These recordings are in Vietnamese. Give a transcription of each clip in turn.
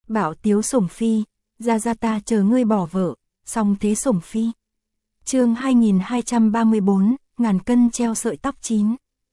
Bảo tiếu sủng phi, ra ta chờ ngươi bỏ vợ, song thế sủng phi. Chương 2234, ngàn cân treo sợi tóc 9.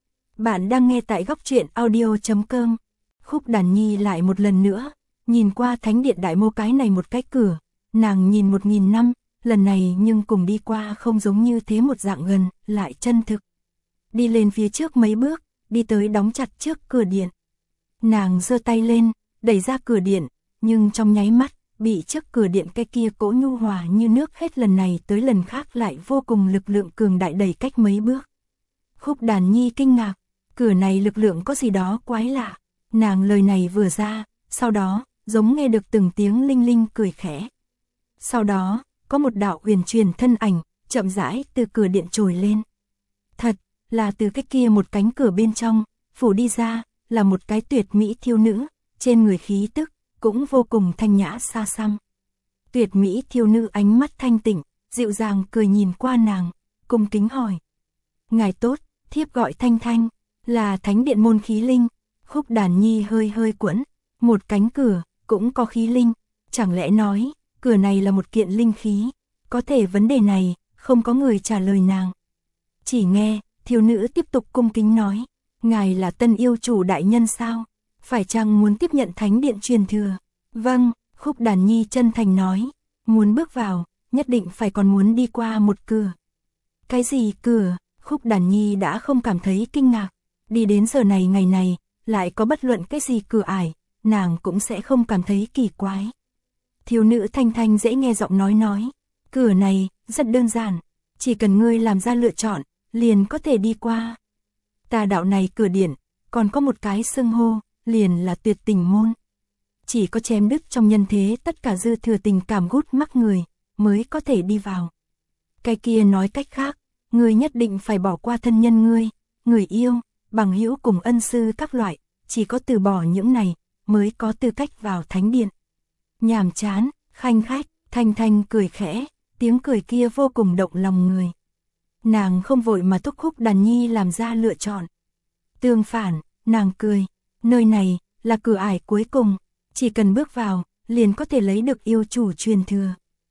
Bạn đang nghe tại góc truyện audio.com. Khúc Đàn Nhi lại một lần nữa, nhìn qua thánh điện Đại Mô cái này một cái cửa, nàng nhìn 1000 năm, lần này nhưng cùng đi qua không giống như thế một dạng gần, lại chân thực. Đi lên phía trước mấy bước, đi tới đóng chặt trước cửa điện. Nàng giơ tay lên, đẩy ra cửa điện, nhưng trong nháy mắt, bị trước cửa điện cái kia cỗ nhu hòa như nước hết lần này tới lần khác lại vô cùng lực lượng cường đại đẩy cách mấy bước. Khúc Đàn Nhi kinh ngạc, cửa này lực lượng có gì đó quái lạ. Nàng lời này vừa ra, sau đó, giống nghe được từng tiếng linh linh cười khẽ. Sau đó, có một đạo huyền truyền thân ảnh, chậm rãi từ cửa điện trồi lên. Thật, là từ cái kia một cánh cửa bên trong, phủ đi ra, là một cái tuyệt mỹ thiêu nữ, trên người khí tức, cũng vô cùng thanh nhã xa xăm. Tuyệt mỹ thiêu nữ ánh mắt thanh tịnh, dịu dàng cười nhìn qua nàng, cung kính hỏi. Ngài tốt, thiếp gọi Thanh Thanh, là thánh điện môn khí linh. Khúc Đàn Nhi hơi hơi quẫn, một cánh cửa, cũng có khí linh, chẳng lẽ nói, cửa này là một kiện linh khí, có thể vấn đề này, không có người trả lời nàng. Chỉ nghe, thiêu nữ tiếp tục cung kính nói, ngài là tân yêu chủ đại nhân sao, phải chăng muốn tiếp nhận thánh điện truyền thừa? Vâng, Khúc Đàn Nhi chân thành nói, muốn bước vào, nhất định phải còn muốn đi qua một cửa. Cái gì cửa? Khúc Đàn Nhi đã không cảm thấy kinh ngạc, đi đến giờ này ngày này, lại có bất luận cái gì cửa ải, nàng cũng sẽ không cảm thấy kỳ quái. Thiếu nữ Thanh Thanh dễ nghe giọng nói, cửa này, rất đơn giản, chỉ cần ngươi làm ra lựa chọn, liền có thể đi qua. Tà đạo này cửa điện, còn có một cái xưng hô, liền là tuyệt tình môn. Chỉ có chém đứt trong nhân thế tất cả dư thừa tình cảm gút mắc người, mới có thể đi vào. Cái kia nói cách khác, ngươi nhất định phải bỏ qua thân nhân ngươi, người yêu, bằng hữu cùng ân sư các loại, chỉ có từ bỏ những này, mới có tư cách vào thánh điện. Nhàm chán, khanh khách, Thanh Thanh cười khẽ, tiếng cười kia vô cùng động lòng người. Nàng không vội mà thúc Khúc Đàn Nhi làm ra lựa chọn. Tương phản, nàng cười, nơi này, là cửa ải cuối cùng, chỉ cần bước vào, liền có thể lấy được yêu chủ truyền thừa.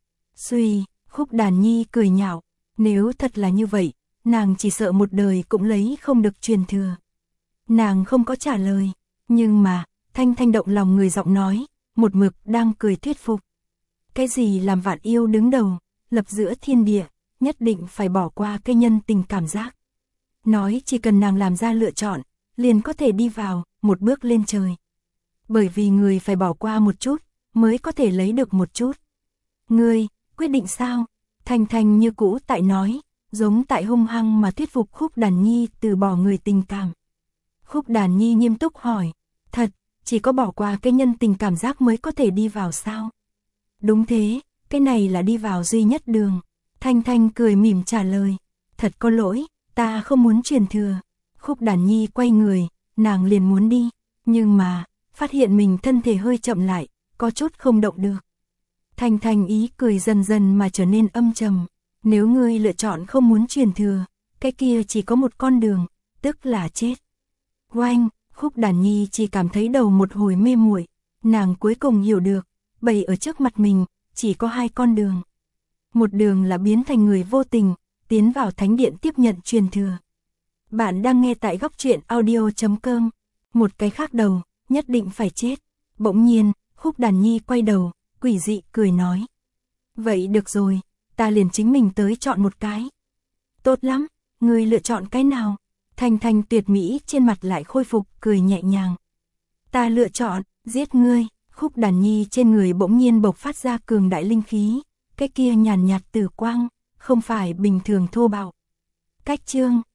Suy, Khúc Đàn Nhi cười nhạo, nếu thật là như vậy, nàng chỉ sợ một đời cũng lấy không được truyền thừa. Nàng không có trả lời, nhưng mà, Thanh Thanh động lòng người giọng nói, một mực đang cười thuyết phục. Cái gì làm vạn yêu đứng đầu, lập giữa thiên địa, nhất định phải bỏ qua cái nhân tình cảm giác. Nói chỉ cần nàng làm ra lựa chọn, liền có thể đi vào, một bước lên trời. Bởi vì người phải bỏ qua một chút, mới có thể lấy được một chút. Ngươi, quyết định sao? Thanh Thanh như cũ tại nói, giống tại hung hăng mà thuyết phục Khúc Đàn Nhi từ bỏ người tình cảm. Khúc Đàn Nhi nghiêm túc hỏi, thật, chỉ có bỏ qua cái nhân tình cảm giác mới có thể đi vào sao? Đúng thế, cái này là đi vào duy nhất đường. Thanh Thanh cười mỉm trả lời, thật có lỗi, ta không muốn truyền thừa. Khúc Đàn Nhi quay người, nàng liền muốn đi, nhưng mà, phát hiện mình thân thể hơi chậm lại, có chút không động được. Thanh Thanh ý cười dần dần mà trở nên âm trầm, nếu ngươi lựa chọn không muốn truyền thừa, cái kia chỉ có một con đường, tức là chết. Oanh, Khúc Đàn Nhi chỉ cảm thấy đầu một hồi mê muội, nàng cuối cùng hiểu được, bày ở trước mặt mình, chỉ có hai con đường. Một đường là biến thành người vô tình, tiến vào thánh điện tiếp nhận truyền thừa. Bạn đang nghe tại góc truyện audio.com, một cái khác đầu, nhất định phải chết. Bỗng nhiên, Khúc Đàn Nhi quay đầu, quỷ dị cười nói. Vậy được rồi, ta liền chính mình tới chọn một cái. Tốt lắm, ngươi lựa chọn cái nào? Thanh Thanh tuyệt mỹ trên mặt lại khôi phục cười nhẹ nhàng. Ta lựa chọn, giết ngươi. Khúc Đàn Nhi trên người bỗng nhiên bộc phát ra cường đại linh khí, cái kia nhàn nhạt tử quang, không phải bình thường thô bạo. Cách chương